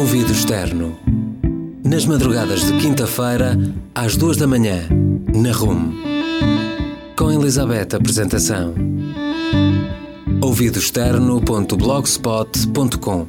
Ouvido externo. Nas madrugadas de quinta-feira, às 2 da manhã, na RUM. Com Elizabeth Apresentação. ouvidoexterno.blogspot.com.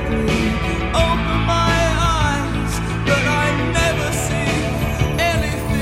Open my eyes, but I never see anything.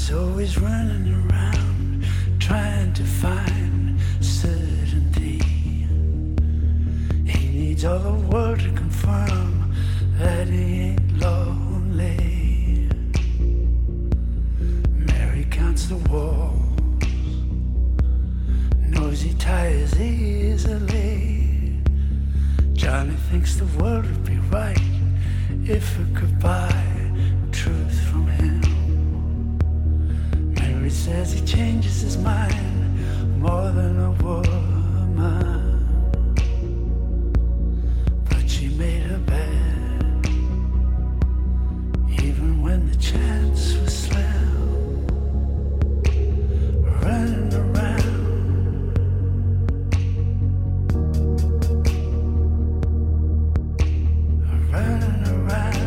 always running around trying to find certainty. He needs all the world to confirm that he ain't lonely. Mary counts the walls, knows he tires easily. Johnny thinks the world would be right if it could buy truth from him. Mary says he changes his mind more than a woman, but she made her bed even when the chance was slim. Running around, running around.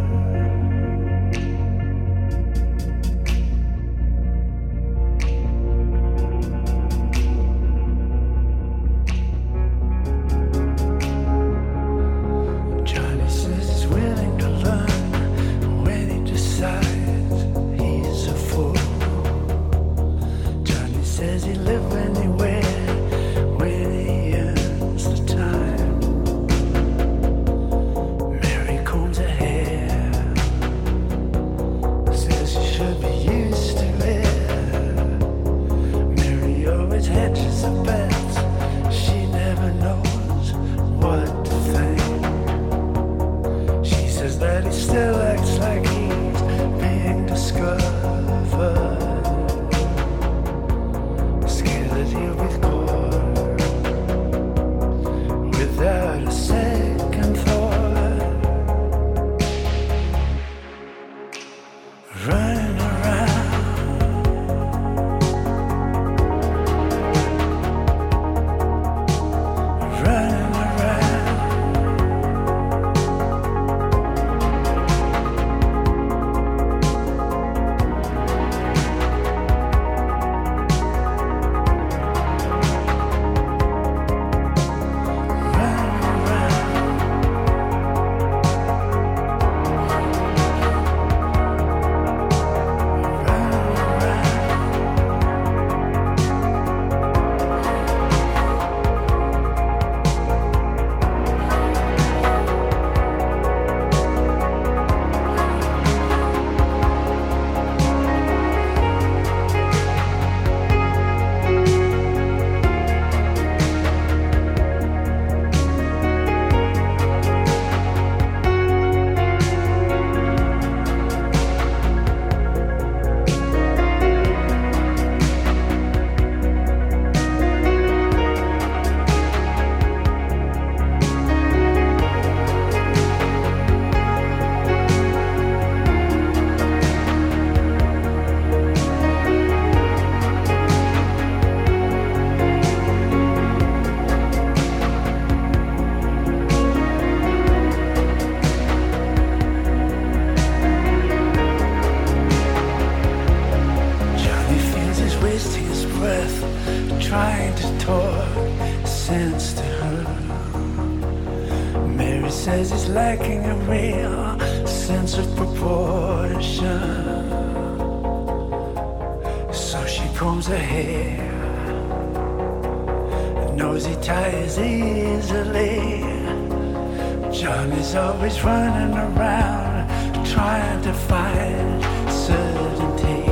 Always running around trying to find certainty.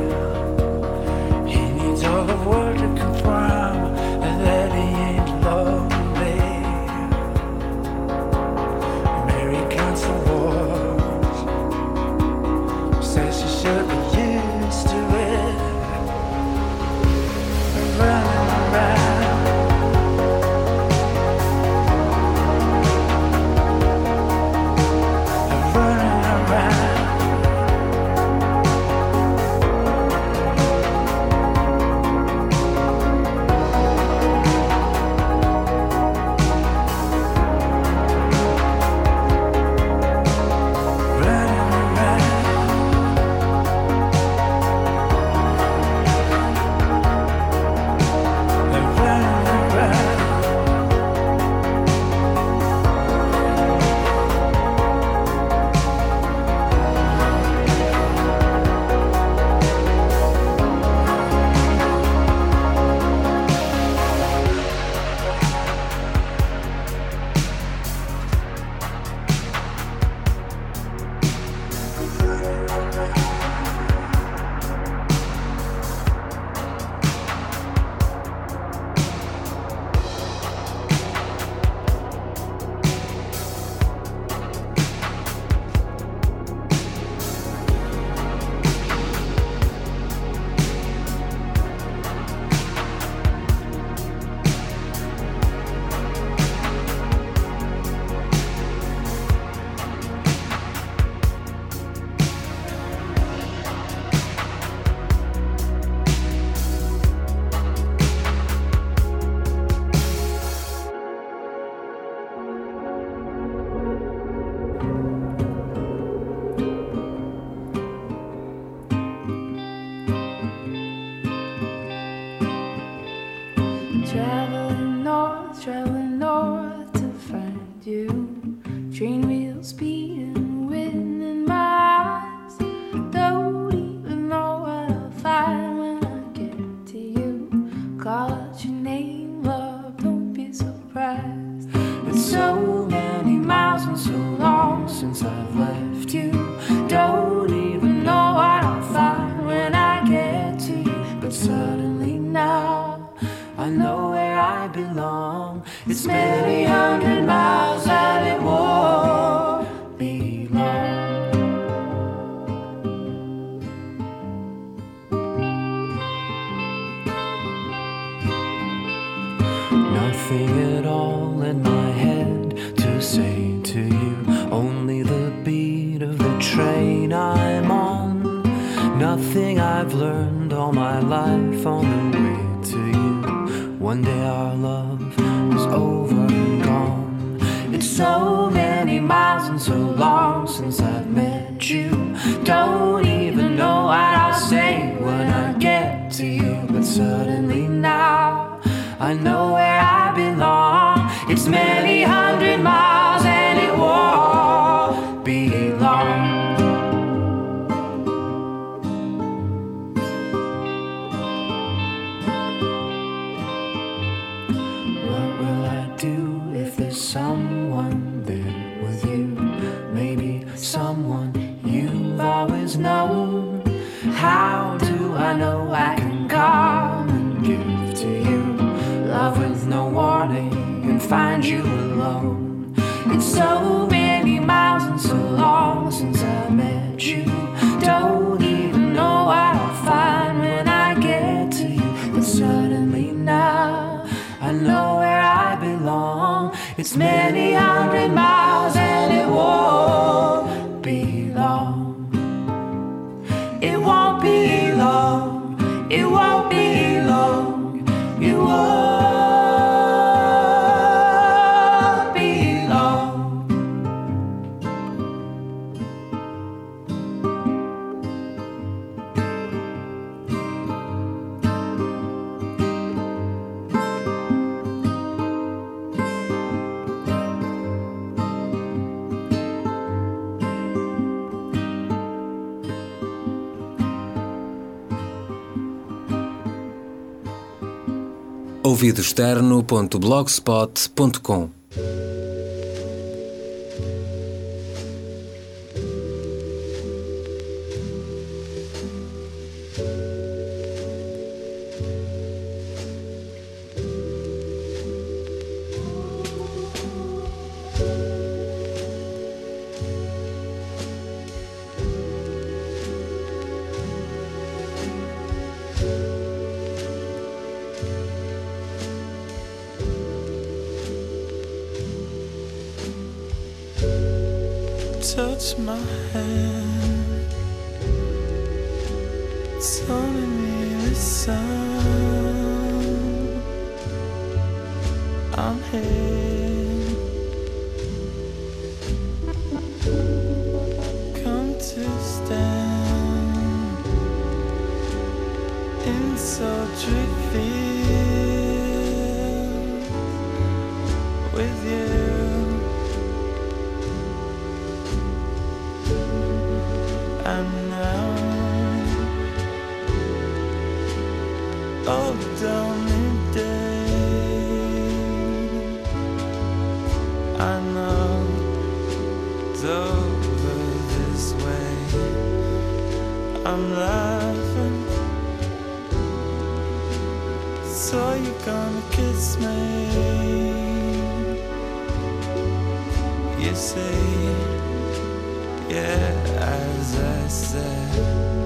He needs all the world to confirm that he ain't lonely. Mary counts the walls, says she should be used to it. Running around. I've learned all my life on the way to you. One day our love is over and gone. It's so many miles and so long since I've met you. Don't even know what I'll say when I get to you. But suddenly now I know where I belong. It's many hundred miles and it won't be long. Someone there with you, maybe someone you've always known. How do I know I can come and give to you love with no warning and find you alone? It's so many miles and so long since I met you. Don't even know what I'll find when I get to you. But suddenly now I know where I belong. It's many hundred miles and it won't be long. It won't be long. It won't be long. It won't be long. ouvidoexterno.blogspot.com. Touch my hand, telling me listen, I'm here, come to stand in sultry fields with you. And now, all down the day, I know it's over this way. I'm laughing, so you're gonna kiss me. You say, yeah, as I said,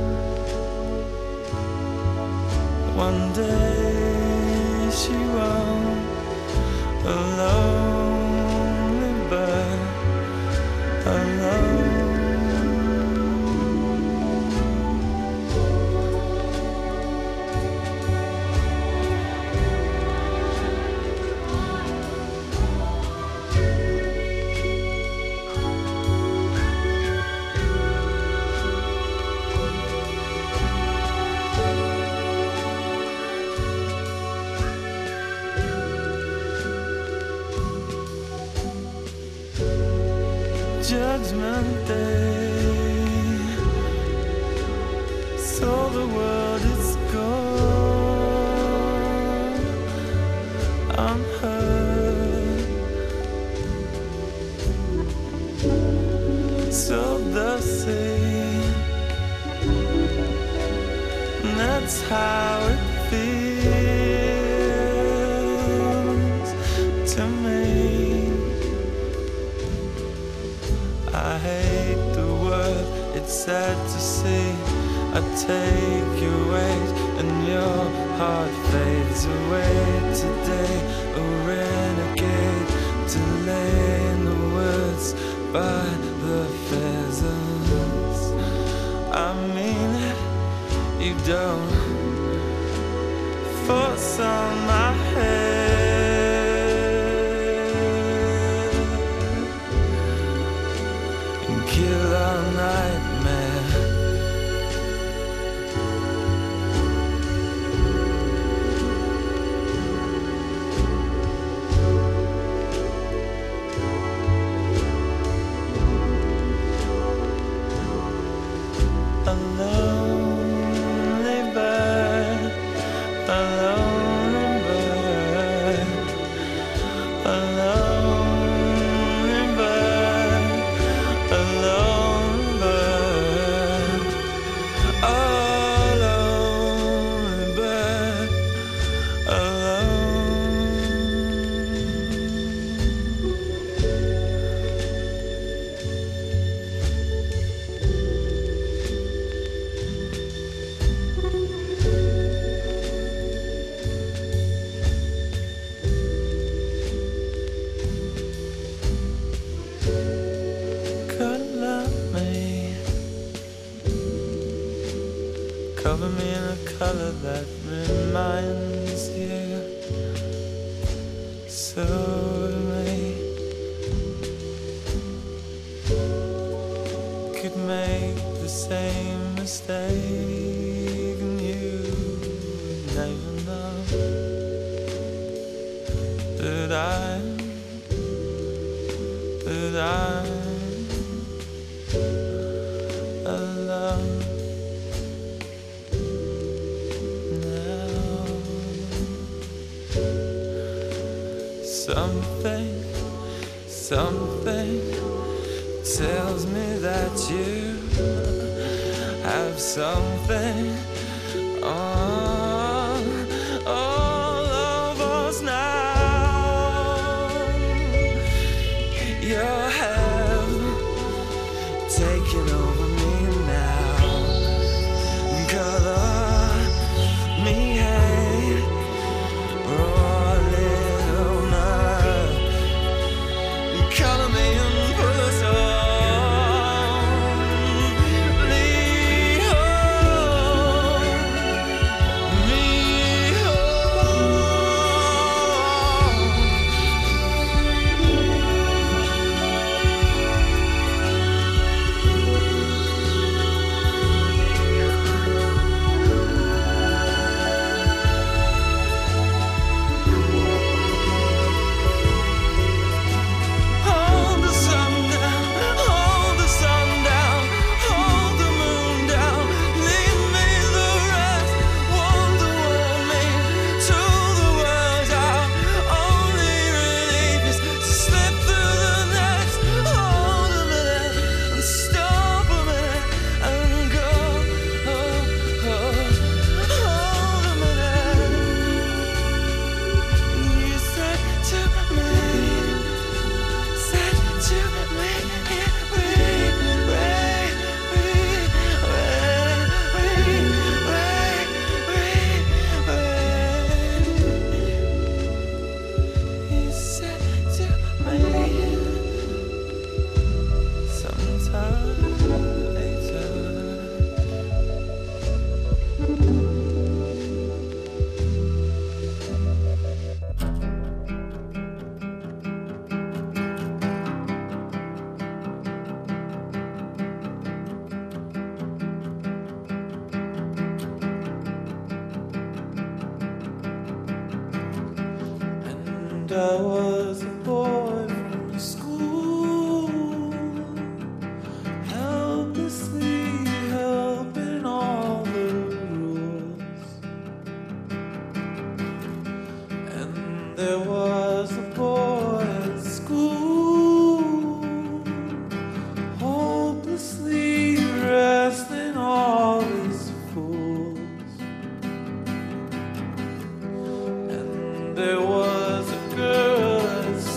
one day she won't, a lonely bird, alone. Judgment Day, so the world is gone. I'm hurt, so the same. That's how it feels to me. I hate the world, it's sad to see. I take your weight and your heart fades away today. A renegade to lay in the woods by the pheasants. I mean it, you killer nightmare. A lonely bird, a lonely bird, a lonely bird, a lonely bird, a lonely bird, alone. Color me, cover me in a color that reminds you so of me. Could make the same mistake and you would never know that I'm alone now. Something tells me that you have something on all of us now. You have taken over me now. Color me hate or little night. Color me in person. Lead home, me home. Hold the sun down, hold the sun down, hold the moon down. Leave me the rest, wonder warm me till the world's out. Only relief is to slip through the next. Hold a minute and stop a minute and go. Hold a minute. You said to me, sometime later. And I was a boy from school, helplessly helping all the rules. And there was a boy at school, hopelessly wrestling all his fools. And there was a girl at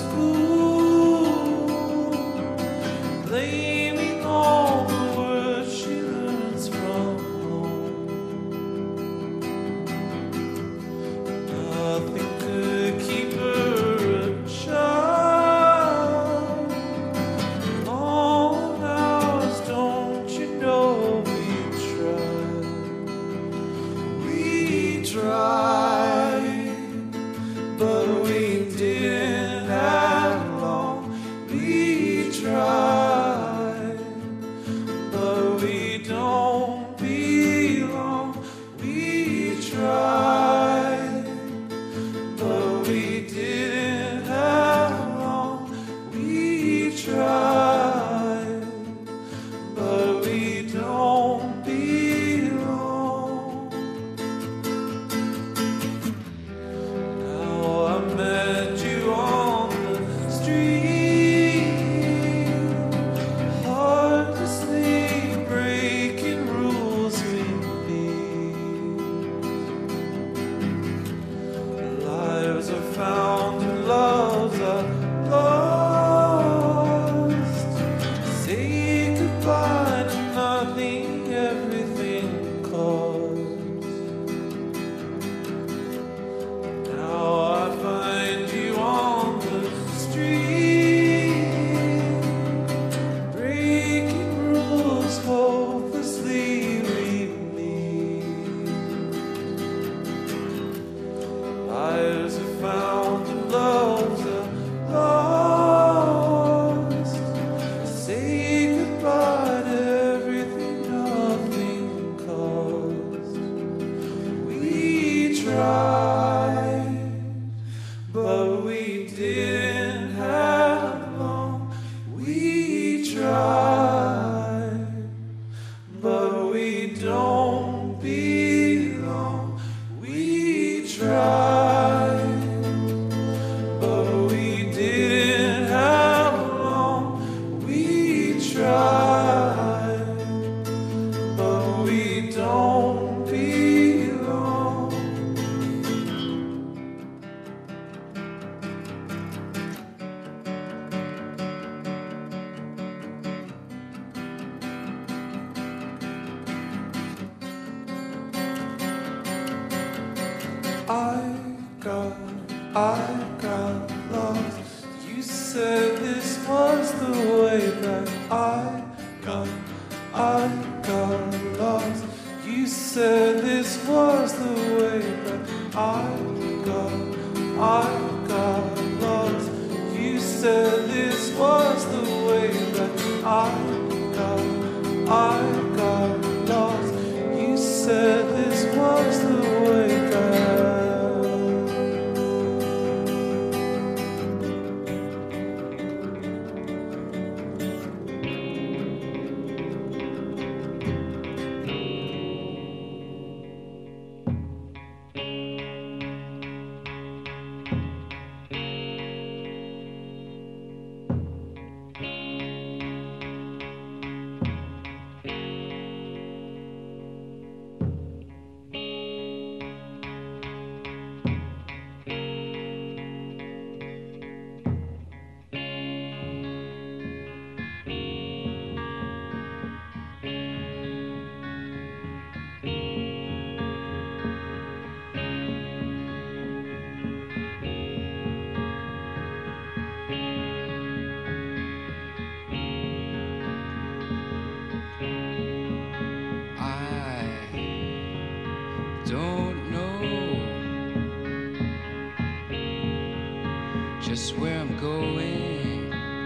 Just where I'm going.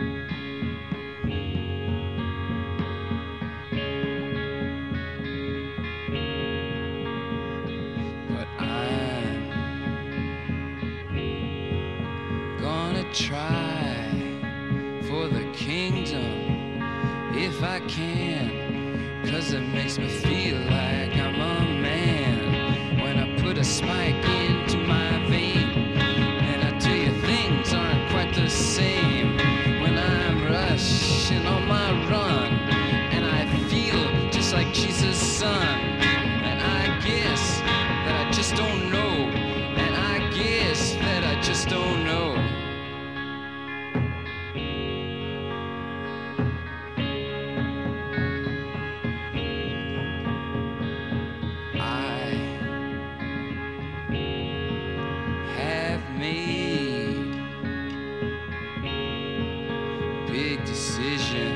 But I'm gonna try for the kingdom if I can, 'cause it makes me feel like I'm a man when I put a spike into my vein. Things aren't quite the same when I'm rushing on my run, and I feel just like Jesus' son. And I guess that I just don't know, and I guess that I just don't know. I have made big decision.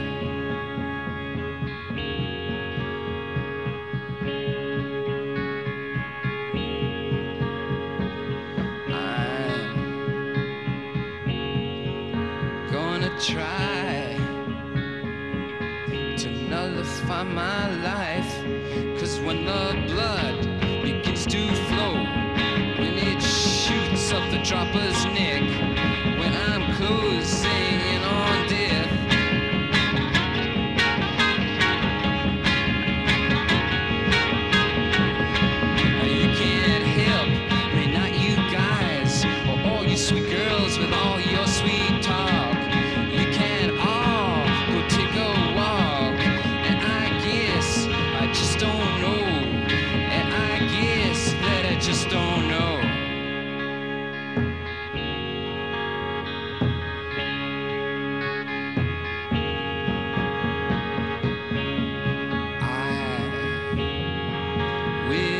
I'm gonna try to nullify my life, 'cause when the blood begins to flow, when it shoots up the dropper's neck, when I'm closing in on death,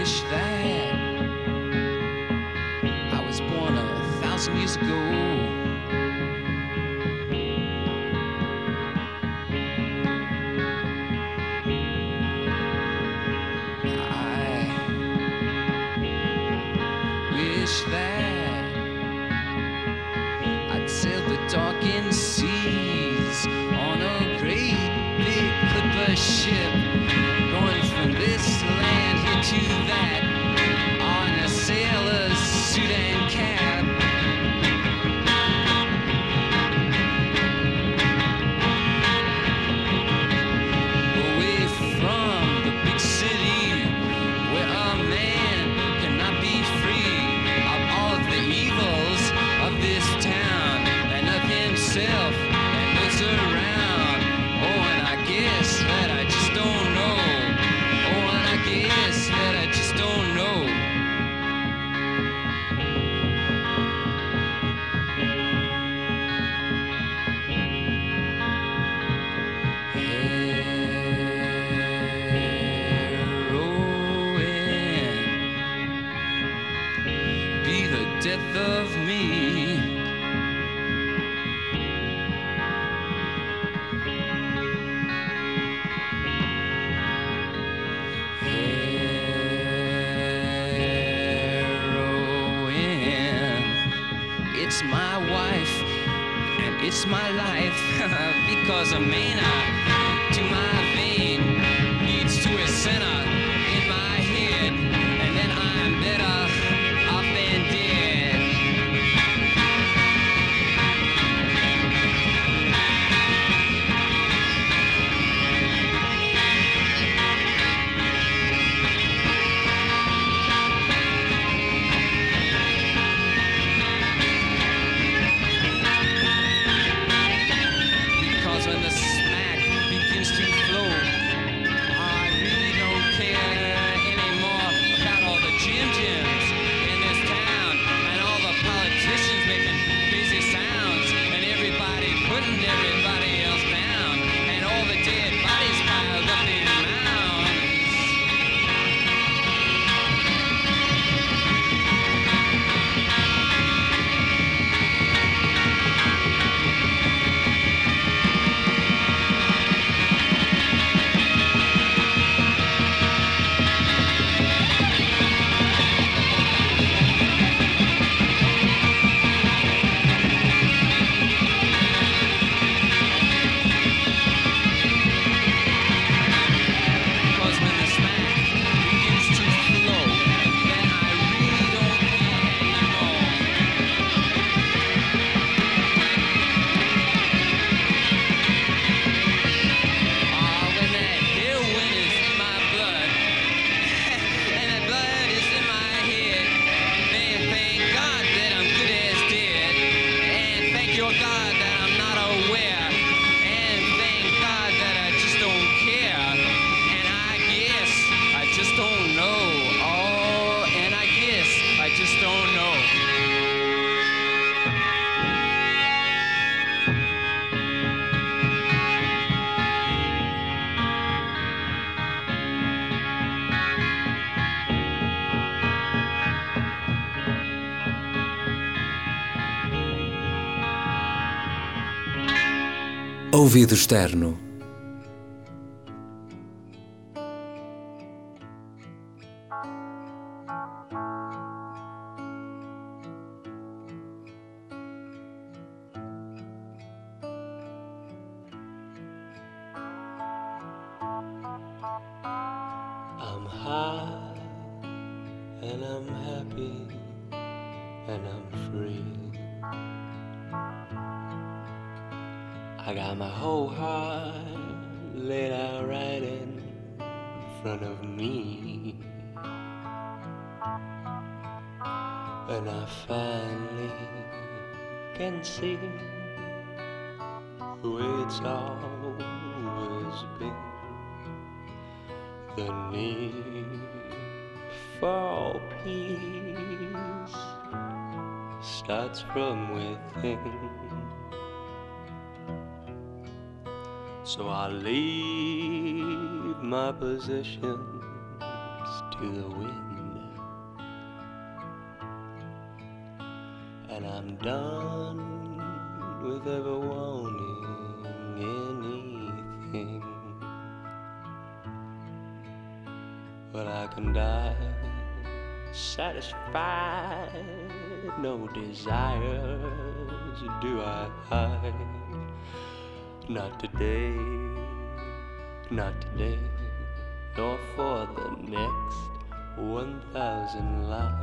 wish that I was born 1,000 years ago. That I'd sail the darkened seas on a great big clipper ship, going from this land here to that on a sailor's suit and cap. Away from the big city where a man cannot be free of this town and of himself and those around. Oh, and I guess that I just don't know. Oh, and I guess that I just don't know. Heroin be the death of me. Heroin, it's my wife and it's my life because a mana to my vein leads to a center in my head, and then I'm better off than dead. Because when the smack begins to flow, I really don't care anymore about all the Jim-Jims in this town and all the politicians making crazy sounds and everybody putting everybody else down and all the dead bodies piled up in mounds. Because when the smack begins to flow, then I really don't care anymore. When that heroin is in my blood, and that blood is in my head, then thank God that I'm good as dead, and thank your God that I'm not aware, and thank God that I just don't care, and I guess I just don't know. Oh, and I guess I just don't know. Ouvido externo. I'm high and I'm happy and I'm free. I got my whole heart laid out right in front of me, and I finally can see the way it's always been. The need for peace starts from within. So I leave my possessions to the wind. done with ever wanting anything. But I can die satisfied, no desires do I hide. Not today, not today, nor for the next 1,000 lives.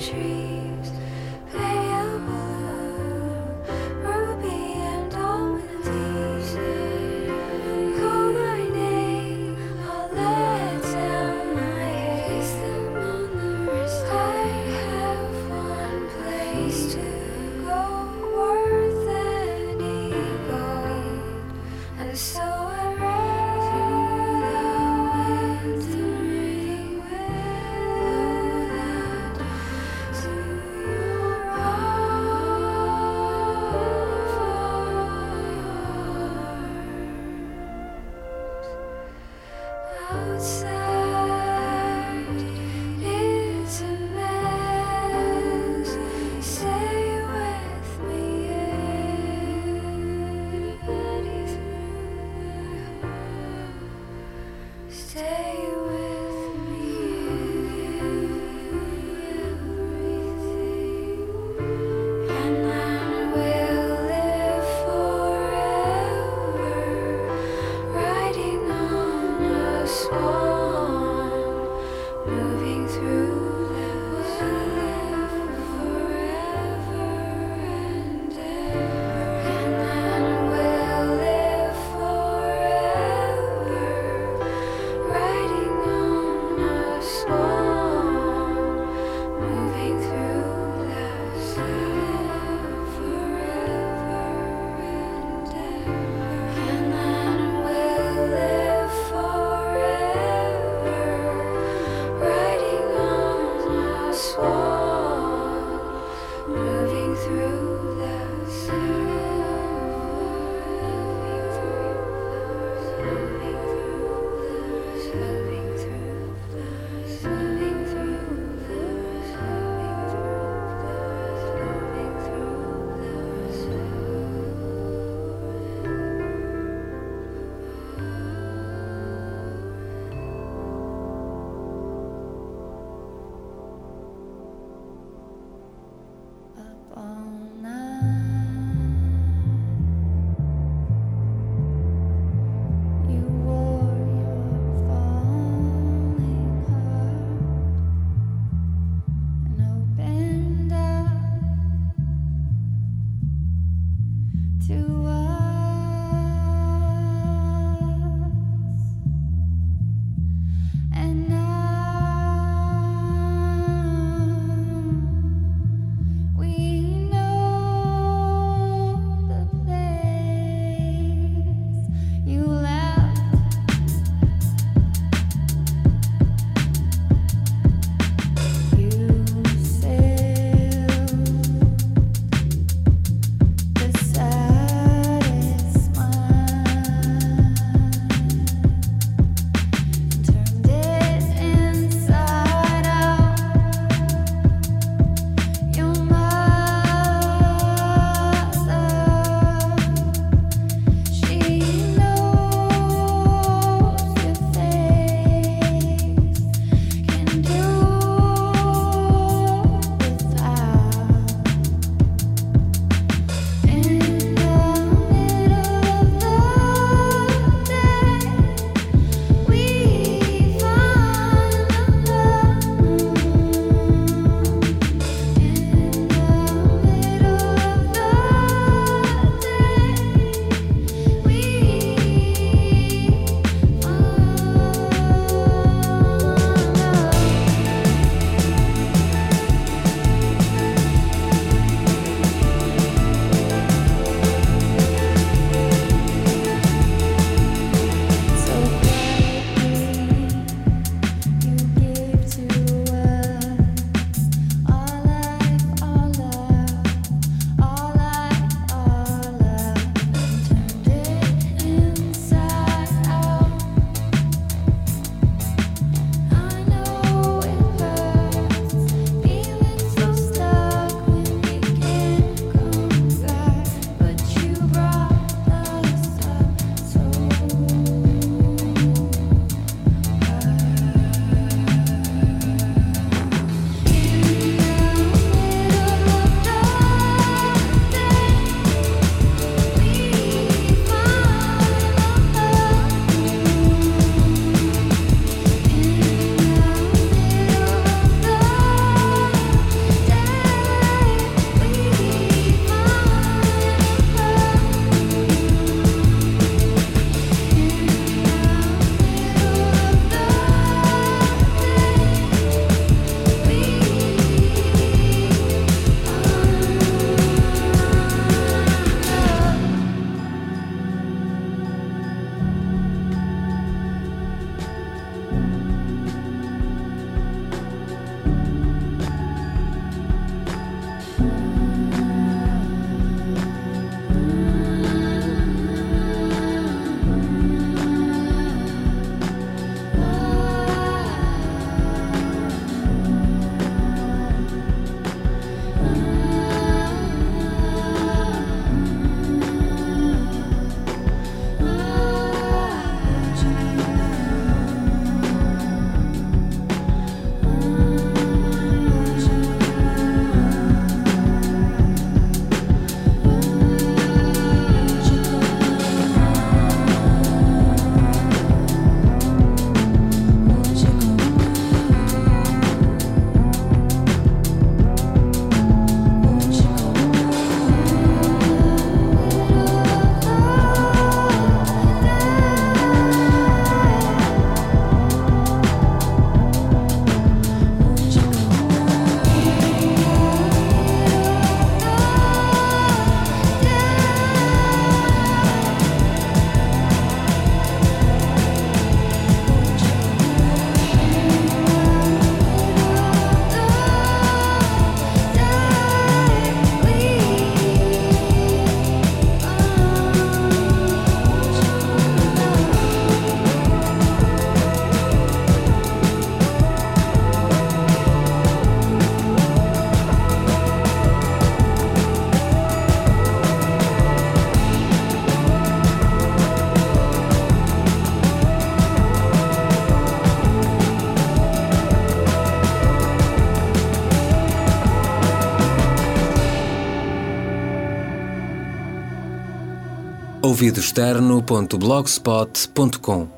trees, pale blue, ruby and almonds. Call my name, I'll let down my hair. Kiss them on the wrist. I have one place to go, worth any gold, and so I ride through the wintering willow that to your arms. Outside is a mess. Stay with me, Eddie, stay with me, everything, and then we'll live forever, riding on a swan, moving through the live forever and ever, and then we'll live forever, riding on a swan, moving through the forever and ever, and then we'll live forever, riding on a swan, moving through the Up all ouvidoexterno.blogspot.com.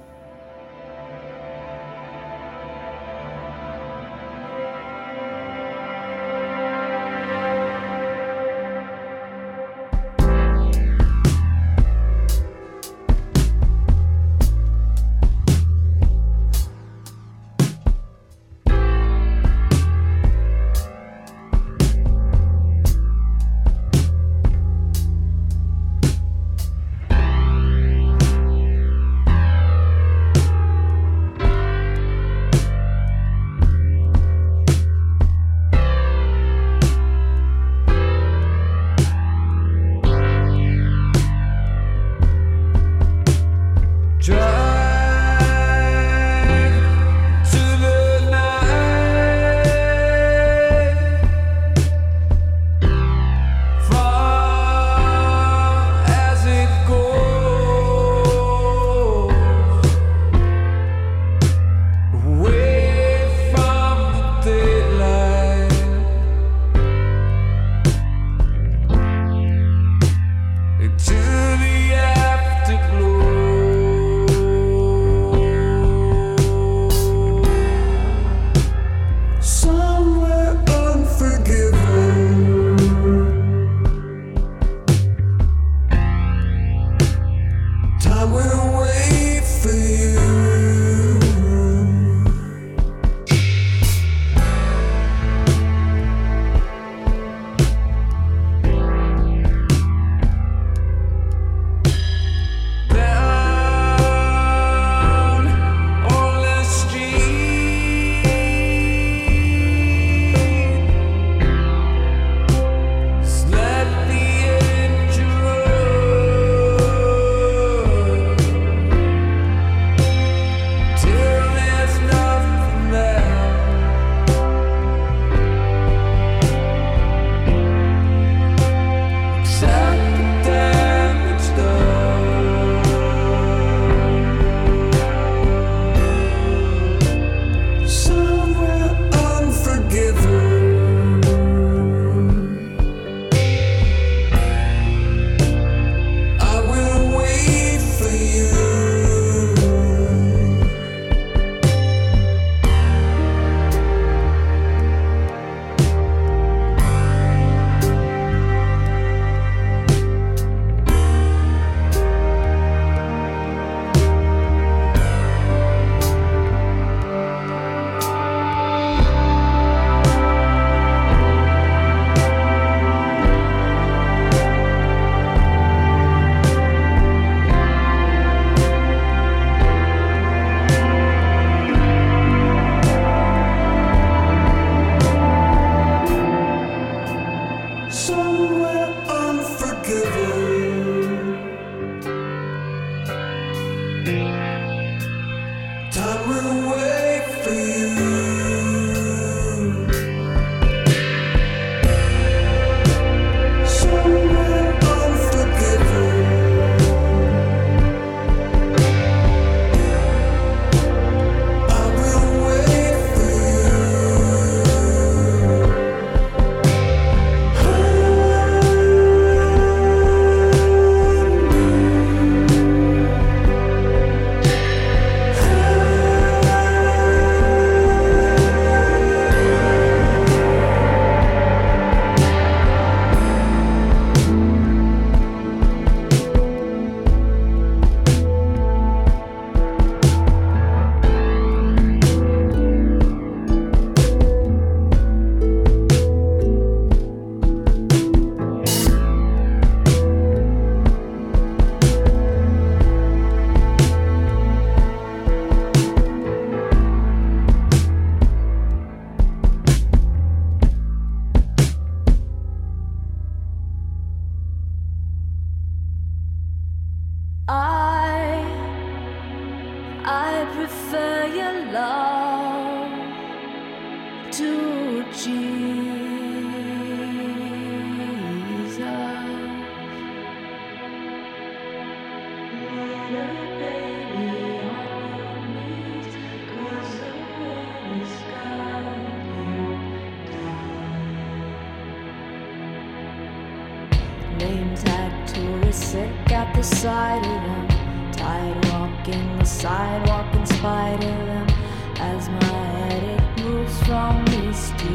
name tag tourists sick at the sight of them. Tired walking the sidewalk in spite of them. As my headache moves from east to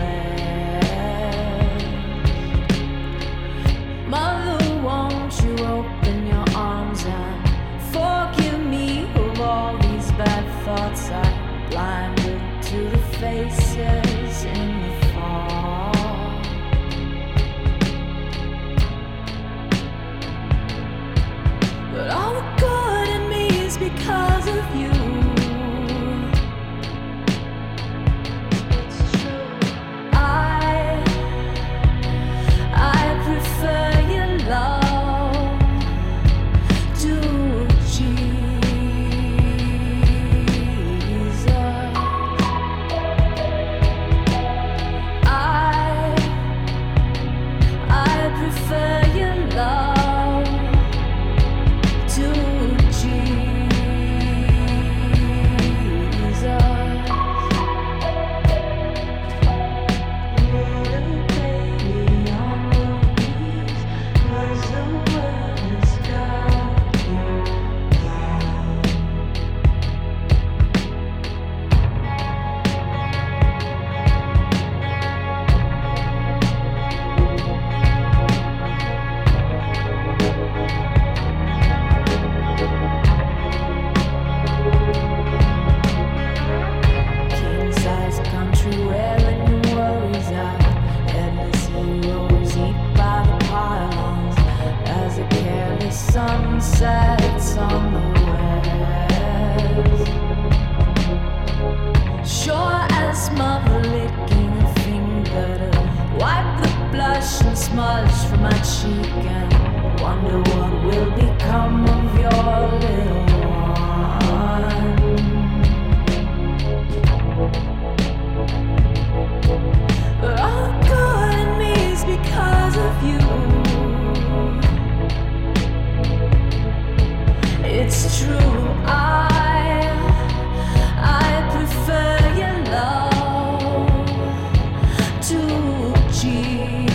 west. Mother, won't you open your arms and forgive me of all these bad thoughts I blinded to the faces in the fall. But all the good in me is because of you. I prefer your love to Jesus. I prefer your love to Jesus. Little baby on your knees, 'cause the world has got you down. King-size country wearing your worries out. Endless heroes eat by the pylons as a careless sun sets on the west. Sure as mother licking a finger to wipe the blush and smudge from my cheek, and wonder what will become of your little one. But all the good in me is because of you. It's true, I prefer your love to Jesus.